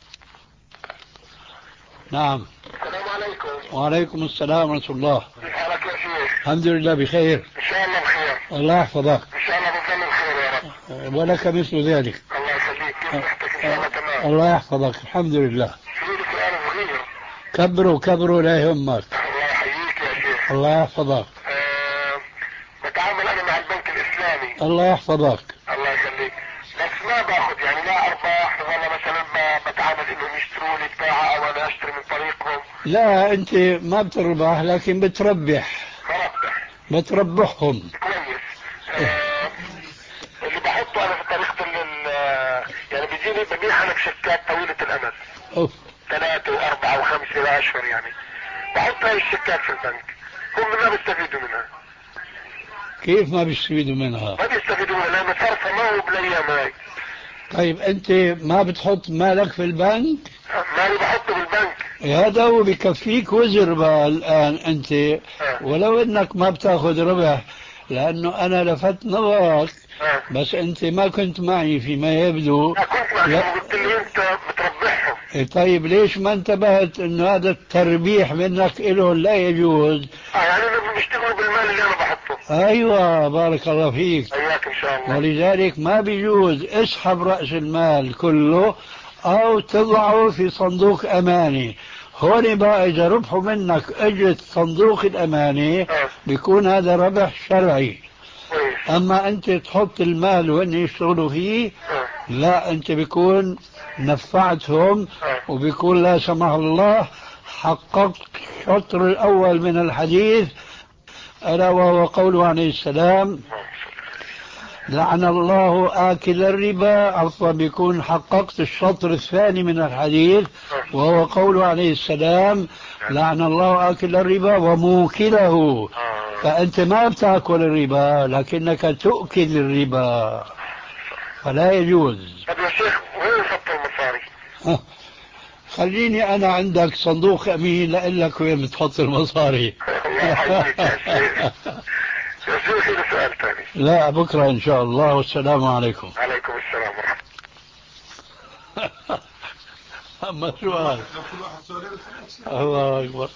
نعم. السلام عليكم. وعليكم السلام ورحمة الله. كيف حالك يا شيخ؟ الحمد لله بخير. إن شاء الله بخير. الله يحفظك. إن شاء الله بكمل خير يا رب. ولك مثل ذلك. الله يخليك. كيف صحتك؟ ان شاء الله تمام. الله يحفظك. الحمد لله. في لي سؤال صغير. كبروا كبروا لا يهمك. الله يحييك يا شيخ. الله يحفظك. أه بتعامل انا مع البنك الاسلامي. الله يحفظك. الله يخليك. بس ما باخذ يعني لا ارباح ولا مثلا بتعامل انهم يشتروا لي بضاعه او انا اشتري من طريقهم. لا انت ما بتربح لكن بتربح. بربح. بتربحهم. كويس. أه اللي بحطه انا في طريقه يعني بيجيني ببيع انا بشيكات طويله الامد. أوف. ثلاثة وأربعة وخمسة وعشر يعني بحط هاي الشيكات في البنك. هم ما بيستفيدوا منها. كيف ما بيستفيدوا منها؟ ما بيستفيدوا منها لأن صرفها ما هو بالأيام هاي. طيب أنت ما بتحط مالك في البنك؟ مالي بحطه بالبنك. هذا هو بكفيك وزر بقى الآن أنت. أه. ولو أنك ما بتاخذ ربح لأنه أنا لفت نظرك. أه. بس أنت ما كنت معي فيما يبدو. لا كنت معي. قلت لي أنت بتربحهم. طيب ليش ما انتبهت انه هذا التربيح منك له لا يجوز؟ اه يعني انهم بيشتغلوا بالمال اللي انا بحطه. ايوه بارك الله فيك. اياك ان شاء الله. ولذلك ما بيجوز اسحب رأس المال كله او تضعه في صندوق اماني. هون بقى اذا ربحوا منك اجت صندوق الاماني اه. بيكون هذا ربح شرعي. كويس. اما انت تحط المال وين يشتغلوا فيه اه. لا انت بيكون نفعتهم. اه. وبيكون لا سمح الله حققت الشطر الاول من الحديث الا وهو قوله عليه السلام لعن الله آكل الربا. عفوا بيكون حققت الشطر الثاني من الحديث وهو قوله عليه السلام لعن الله آكل الربا وموكله. فأنت ما بتأكل الربا لكنك تؤكل الربا فلا يجوز. طب يا شيخ وين حط المصاري؟ خليني أنا عندك صندوق أمين لأقول لك وين بتحط المصاري. الله يحييك يا شيخ. يا شيخ لي سؤال ثاني. لا بكرة إن شاء الله والسلام عليكم. عليكم السلام ورحمة الله. أما سؤال. الله أكبر.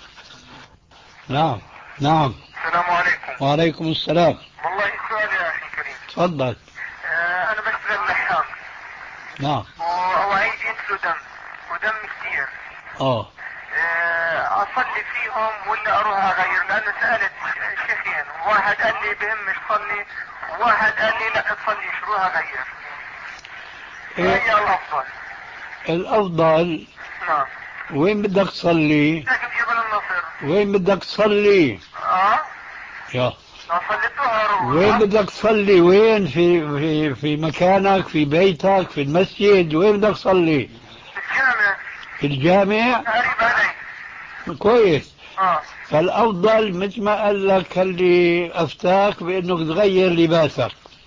نعم نعم. السلام عليكم. وعليكم السلام. والله سؤال يا أخي الكريم. تفضل. آه أنا بشتغل لحام. نعم. وأوعيد ينزلوا دم ودم كثير. اه اصلي فيهم ولا اروح اغير؟ لانه سالت شيخين واحد قال لي بهمش صلي وواحد قال لي لا تصليش روح اغير. إيه؟ هي الافضل. الافضل. نعم. وين بدك تصلي؟ لكن جبل النصر. وين بدك تصلي؟ اه يا اصلي الظهر. وين بدك تصلي؟ وين في في في مكانك في بيتك في المسجد؟ وين بدك تصلي؟ في الجامع. في الجامع؟ قريب علي. كويس. اه فالافضل مثل ما قال لك اللي افتاك بانك تغير لباسك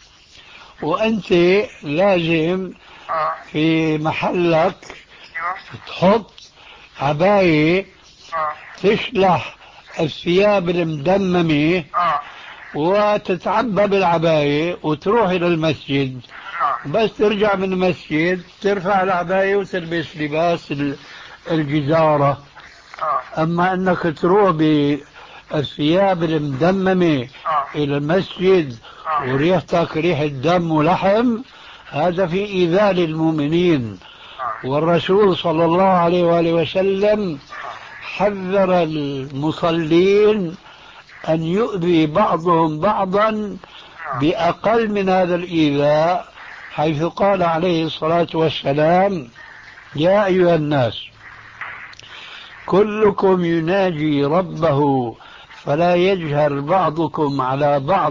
وانت لازم اه في محلك ايوه تحط عباية اه تشلح الثياب المدممة اه وتتعبى بالعباية وتروح إلى المسجد. نعم. بس ترجع من المسجد ترفع العباية وتلبس لباس الجزارة. اه أما أنك تروح بالثياب المدممة آه. إلى المسجد آه. وريحتك ريحة دم ولحم هذا في إيذاء للمؤمنين. آه. والرسول صلى الله عليه وآله وسلم حذر المصلين أن يؤذي بعضهم بعضا بأقل من هذا الإيذاء حيث قال عليه الصلاة والسلام يا أيها الناس كلكم يناجي ربه فلا يجهر بعضكم على بعض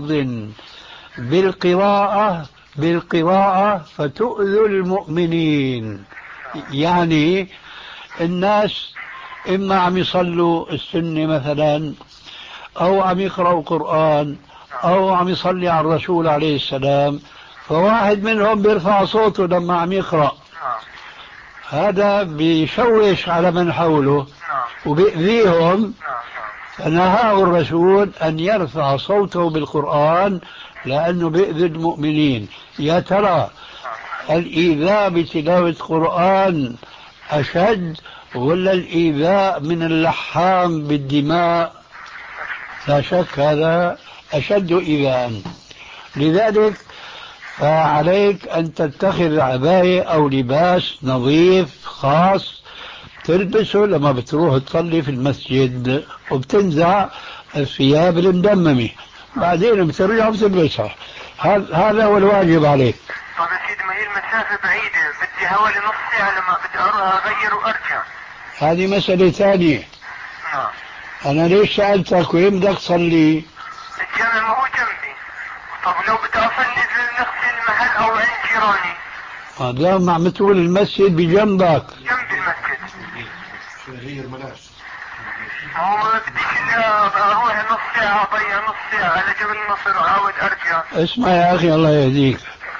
بالقراءة بالقراءة فتؤذوا المؤمنين. يعني الناس إما عم يصلوا السنة مثلا أو عم يقرأوا قرآن أو عم يصلي على الرسول عليه السلام فواحد منهم بيرفع صوته لما عم يقرأ هذا بيشوش على من حوله وبيأذيهم. فنهاه الرسول أن يرفع صوته بالقرآن لأنه بيأذي المؤمنين. يا ترى الإيذاء بتلاوة قرآن أشد ولا الإيذاء من اللحام بالدماء؟ لا شك هذا أشد إيذاء. لذلك فعليك أن تتخذ عباية أو لباس نظيف خاص تلبسه لما بتروح تصلي في المسجد، وبتنزع الثياب المدممة بعدين بترجع بتلبسها. هذا هو الواجب عليك. طب يا سيدي، ما هي المسافة بعيدة، بدي حوالي نص ساعة لما بدي أغير وأرجع. هذه مسألة ثانية. نعم. أنا ليش سألتك وين بدك تصلي؟ الجامع ما هو جنبي. طب لو بدي أصلي بنفس المحل أو عند جيراني؟ هذا مع متقول المسجد بجنبك. جنب المسجد. غير ملاش. هو ما بديش أروح نص ساعة أضيع نص ساعة على جبل النصر وأعود أرجع. اسمع يا أخي الله يهديك،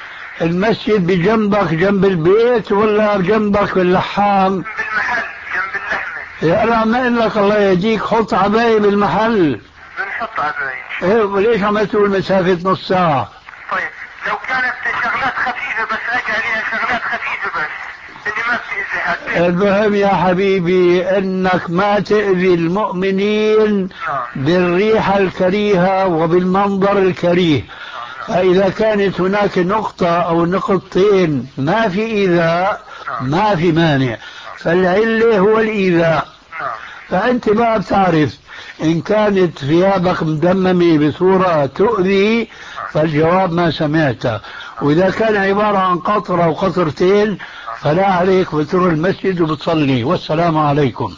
المسجد بجنبك جنب البيت ولا جنبك باللحام؟ جنب المحل، جنب اللحمة. يا أنا عم أقول لك الله يهديك حط عباية بالمحل. بنحط عباية. إيه وليش عم تقول مسافة نص ساعة؟ طيب لو كانت شغلات خفيفة بس أجي عليها شغلات خفيفة بس اللي ما بتأذي حد. المهم يا حبيبي أنك ما تأذي المؤمنين بالريحة الكريهة وبالمنظر الكريه. فإذا كانت هناك نقطة أو نقطتين ما في إيذاء ما في مانع، فالعلة هو الإيذاء. فأنت ما بتعرف إن كانت ثيابك مدممة بصورة تؤذي، فالجواب ما سمعته. وإذا كان عبارة عن قطرة أو قطرتين فلا عليك، بتروح المسجد وبتصلي. والسلام عليكم.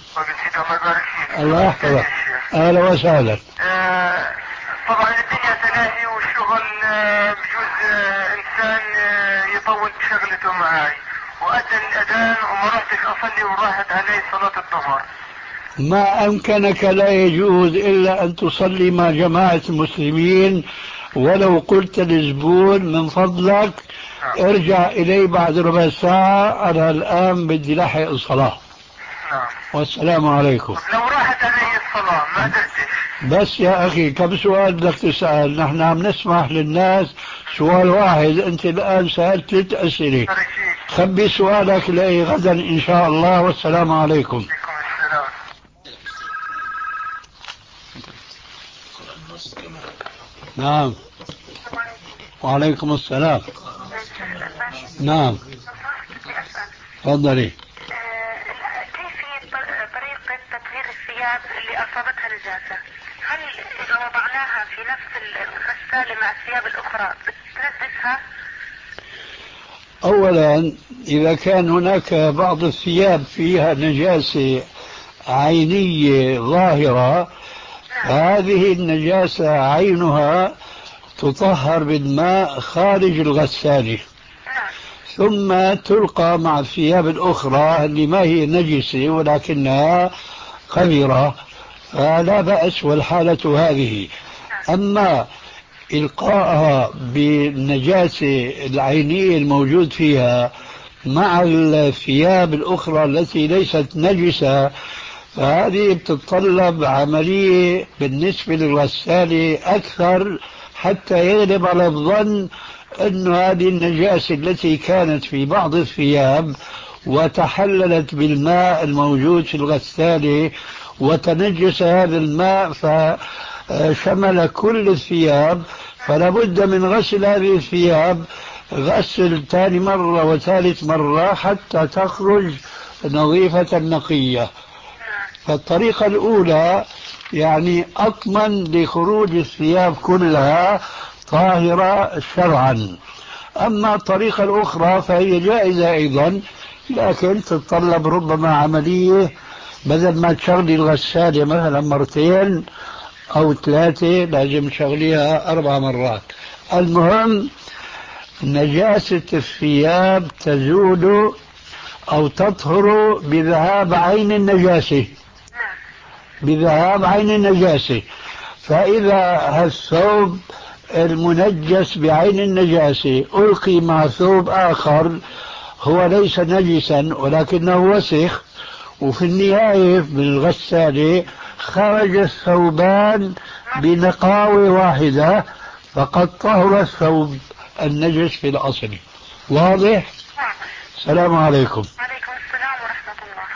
الله يحفظك. أهلا وسهلا. آه طبعا الدنيا تلاهي والشغل آه بجوز آه إنسان آه يطول بشغلته معاي، وأذن الأذان وما رحتش أصلي وراحت علي صلاة الظهر. ما أمكنك لا يجوز إلا أن تصلي مع جماعة المسلمين، ولو قلت للزبون من فضلك ارجع إلي بعد ربع ساعة، أنا الآن بدي لحق الصلاة. نعم. والسلام عليكم. لو راحت علي الصلاة ما قدرتش. بس يا أخي كم سؤال بدك تسأل؟ نحن عم نسمح للناس سؤال واحد، أنت الآن سألت ثلاث أسئلة. خبي سؤالك لي غدا إن شاء الله. والسلام عليكم. نعم. وعليكم السلام. نعم. تفضلي. كيف طريقة تطهير الثياب اللي أصابتها نجاسة؟ هل إذا وضعناها في نفس الغسالة مع الثياب الأخرى بتنجسها؟ أولا إذا كان هناك بعض الثياب فيها نجاسة عينية ظاهرة، هذه النجاسة عينها تطهر بالماء خارج الغسالة، ثم تلقى مع الثياب الأخرى اللي ما هي نجسة ولكنها قذرة، فلا بأس والحالة هذه. أما إلقاءها بالنجاسة العينية الموجود فيها مع الثياب الأخرى التي ليست نجسة، فهذه بتتطلب عملية بالنسبة للغسالة أكثر حتى يغلب على الظن أن هذه النجاسة التي كانت في بعض الثياب وتحللت بالماء الموجود في الغسالة وتنجس هذا الماء فشمل كل الثياب، فلا بد من غسل هذه الثياب غسل ثاني مرة وثالث مرة حتى تخرج نظيفة نقية. فالطريقة الأولى يعني أضمن لخروج الثياب كلها طاهرة شرعا. أما الطريقة الأخرى فهي جائزة أيضا، لكن تتطلب ربما عملية بدل ما تشغلي الغسالة مثلا مرتين أو ثلاثة لازم تشغليها أربع مرات. المهم نجاسة الثياب تزول أو تطهر بذهاب عين النجاسة، بذهاب عين النجاسة. فإذا الثوب المنجس بعين النجاسة ألقي مع ثوب آخر هو ليس نجسا ولكنه وسخ، وفي النهاية بالغسالة خرج الثوبان بنقاوة واحدة، فقد طهر الثوب النجس في الأصل. واضح؟ السلام عليكم. وعليكم السلام ورحمة الله.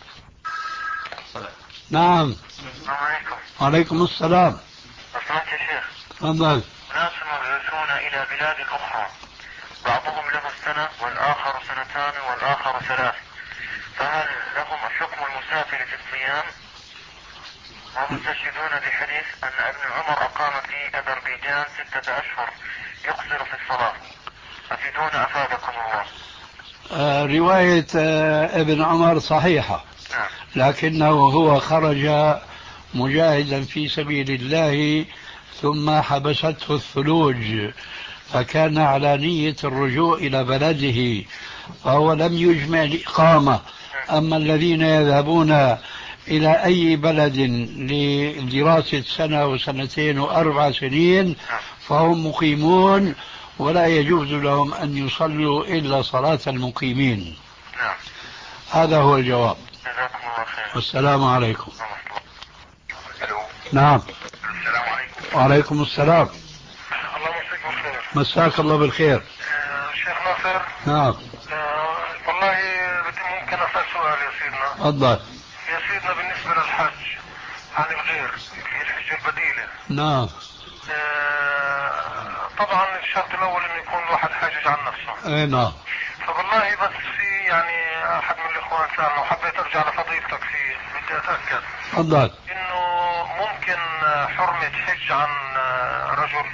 نعم. السلام عليكم. وعليكم السلام. أسمعت يا شيخ. تفضل. ناس مبعوثون إلى بلاد أخرى بعضهم له السنة والآخر سنتان والآخر ثلاث، فهل لهم حكم المسافر في الصيام؟ ومستشهدون بحديث أن ابن عمر أقام في أذربيجان ستة أشهر يقصر في الصلاة، أفيدونا أفادكم الله. آه رواية آه ابن عمر صحيحة، نعم. لكنه هو خرج مجاهدا في سبيل الله ثم حبسته الثلوج، فكان على نية الرجوع إلى بلده، فهو لم يجمع الإقامة. أما الذين يذهبون إلى أي بلد لدراسة سنة وسنتين وأربع سنين فهم مقيمون، ولا يجوز لهم أن يصلوا إلا صلاة المقيمين. نعم. هذا هو الجواب. جزاكم الله خير. والسلام عليكم. ألو. نعم. السلام عليكم. وعليكم السلام. الله يمسيك بالخير. مساك الله بالخير. آه شيخ ناصر. نعم. آه والله بدي ممكن أسأل سؤال يا سيدنا. تفضل. يا سيدنا بالنسبة للحج عن الغير في الحجة البديلة. نعم. آه طبعا الشرط الأول إنه يكون الواحد حاجج عن نفسه. اي نعم. فوالله بس في يعني أحد من الإخوان سألنا وحبيت أرجع لفضيلتك في بدي أتأكد. تفضل. إنه ممكن حرمة حج عن رجل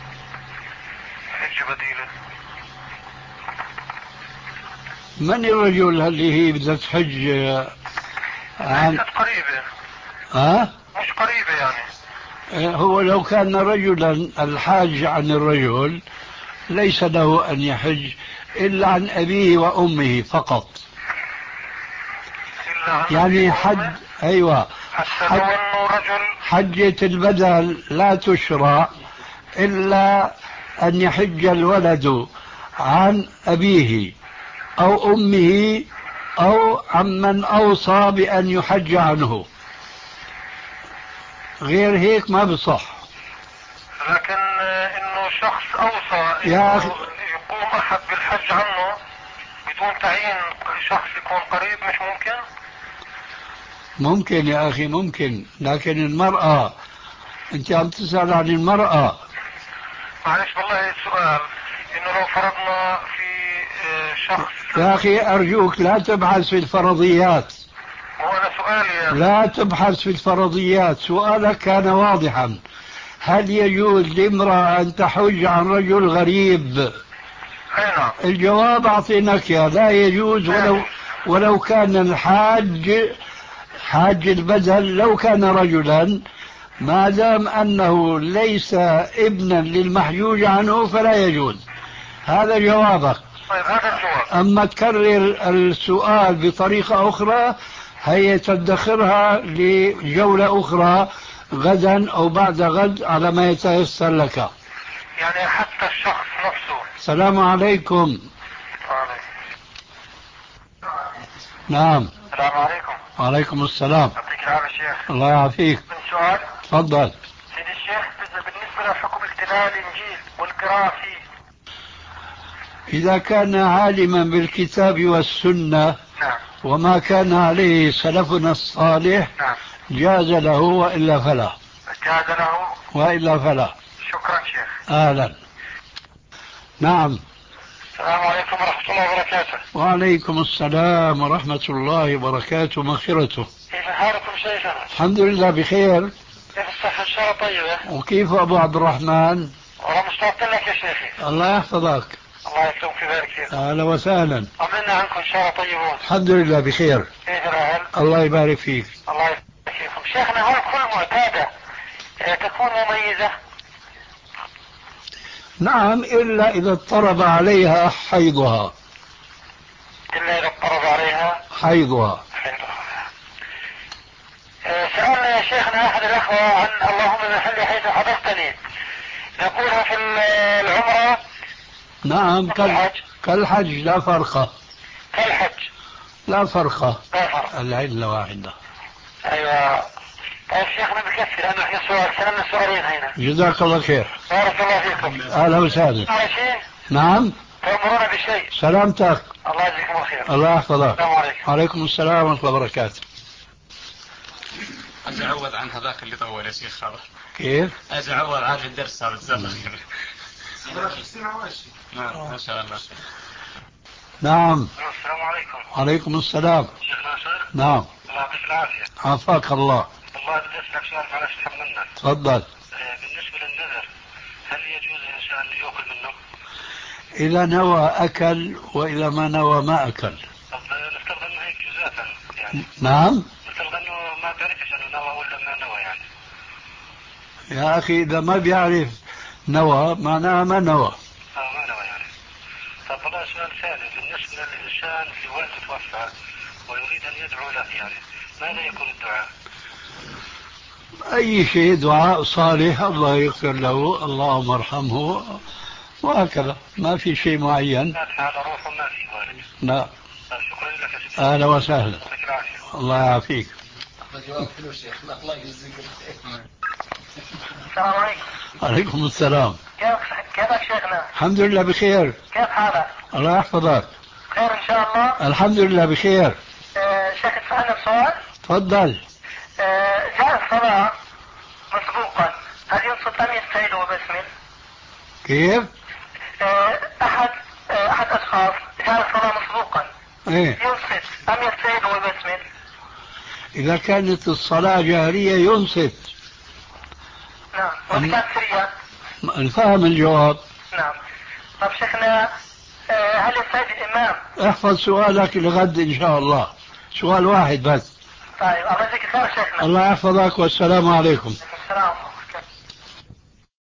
حج بديلة. من الرجل اللي هي بدها تحج عن ليست قريبة. ها؟ مش قريبة يعني. هو لو كان رجلا الحاج عن الرجل ليس له أن يحج إلا عن أبيه وأمه فقط. إلا عن يعني حج، أيوة، حتى لو أنه رجل حجة البدل لا تشرع إلا أن يحج الولد عن أبيه أو أمه أو عمن أوصى بأن يحج عنه، غير هيك ما بصح. لكن إنه شخص أوصى يا أخي يقوم أحد بالحج عنه بدون تعيين شخص يكون قريب، مش ممكن؟ ممكن يا أخي ممكن، لكن المرأة، أنت عم تسأل عن المرأة. معلش والله السؤال إنه لو فرضنا في شخص. يا أخي أرجوك لا تبحث في الفرضيات. هو أنا سؤالي يعني. لا تبحث في الفرضيات، سؤالك كان واضحا. هل يجوز لامرأة أن تحج عن رجل غريب؟ أي نعم. الجواب أعطيناك يا لا يجوز، ولو ولو كان الحاج حاج البدل لو كان رجلا، ما دام أنه ليس ابنا للمحجوج عنه فلا يجوز. هذا جوابك. طيب هذا الجواب. أما تكرر السؤال بطريقة أخرى هي تدخرها لجولة أخرى غدا أو بعد غد على ما يتيسر لك. يعني حتى الشخص نفسه. السلام عليكم. عليكم. نعم. السلام عليكم. وعليكم السلام. يعطيك العافية شيخ. الله يعافيك. من سؤال. تفضل. سيدي الشيخ بالنسبة لحكم اقتناء الإنجيل والقراءة فيه. إذا كان عالما بالكتاب والسنة نعم. وما كان عليه سلفنا الصالح نعم. جاز له وإلا فلا. جاز له وإلا فلا. شكرا شيخ. أهلا. نعم. السلام عليكم ورحمة الله وبركاته. وعليكم السلام ورحمة الله وبركاته مغفرته. كيف حالكم شيخنا؟ الحمد لله بخير. كيف الصحة إن شاء الله طيبة؟ وكيف أبو عبد الرحمن؟ والله مشتاق لك يا شيخي. الله يحفظك. الله يسلمك ويبارك فيك. أهلا وسهلا. طمنا عنكم إن شاء الله طيبون. الحمد لله بخير. كيف الأهل؟ الله يبارك فيك. الله يبارك فيكم. شيخنا هل كل معتادة تكون مميزة؟ نعم، إلا إذا اضطرب عليها حيضها. إلا إذا اضطرب عليها حيضها. حيضها. سألنا يا شيخنا أحد الأخوة عن اللهم محلي حيث حضرتني، نقولها في العمرة. نعم كالحج. كالحج لا فرق. كالحج لا فرق. لا فرق. العلة واحدة. أيوة. طيب شيخنا بكفي لأنه احنا سؤال سلمنا سؤالين هنا. جزاك الله خير. بارك الله فيكم. أهلا وسهلا. على شيء؟ نعم. تأمرون بشيء؟ سلامتك. الله يجزيكم الخير. الله يحفظك. السلام عليكم. وعليكم السلام ورحمة الله وبركاته. أتعوض عن هذاك اللي طول يا شيخ هذا. كيف؟ أتعوض عن الدرس هذا جزاك الله خير. نعم ما شاء الله. نعم. السلام عليكم. عليكم السلام. شيخ ناصر. نعم. الله يعطيك العافية. عافاك الله. والله بدي أسألك سؤال معلش تحملنا. تفضل. بالنسبة للنذر هل يجوز الإنسان أن يأكل منه؟ إذا نوى أكل وإذا ما نوى ما أكل. طب نفترض أنه هيك جزافا يعني. نعم. نفترض أنه ما بيعرفش أنه نوى ولا ما نوى يعني. يا أخي إذا ما بيعرف نوى معناها ما نوى. اه ما نوى يعني. طب والله سؤال ثاني بالنسبة للإنسان اللي والده توفى ويريد أن يدعو له يعني ماذا يكون الدعاء؟ أي شيء دعاء صالح الله يغفر له اللهم ارحمه وهكذا ما في شيء معين. فاتحة على روحه ما في والد. لا. شكرا لك يا سيدي. أهلا وسهلا. الله يعافيك. الله يجزيك السلام عليكم. عليكم السلام. كيف كيفك شيخنا؟ الحمد لله بخير. كيف حالك؟ الله يحفظك. خير ان شاء الله. الحمد لله بخير. آه شيخ تسألنا بسؤال؟ تفضل. آه جاء الصلاة مسبوقا هل ينصت أم يستعيد وبسمل؟ كيف؟ آه أحد آه أحد أشخاص جاء الصلاة مسبوقا ايه؟ ينصت أم يستعيد وبسمل؟ إذا كانت الصلاة جاهرية ينصت. نعم. وإذا كانت سرية؟ الفهم الجواب. نعم. طب شيخنا آه هل يستعيد الإمام؟ احفظ سؤالك لغد إن شاء الله. سؤال واحد بس. طيب الله يجزيك خير شيخنا. الله يحفظك والسلام عليكم. السلام.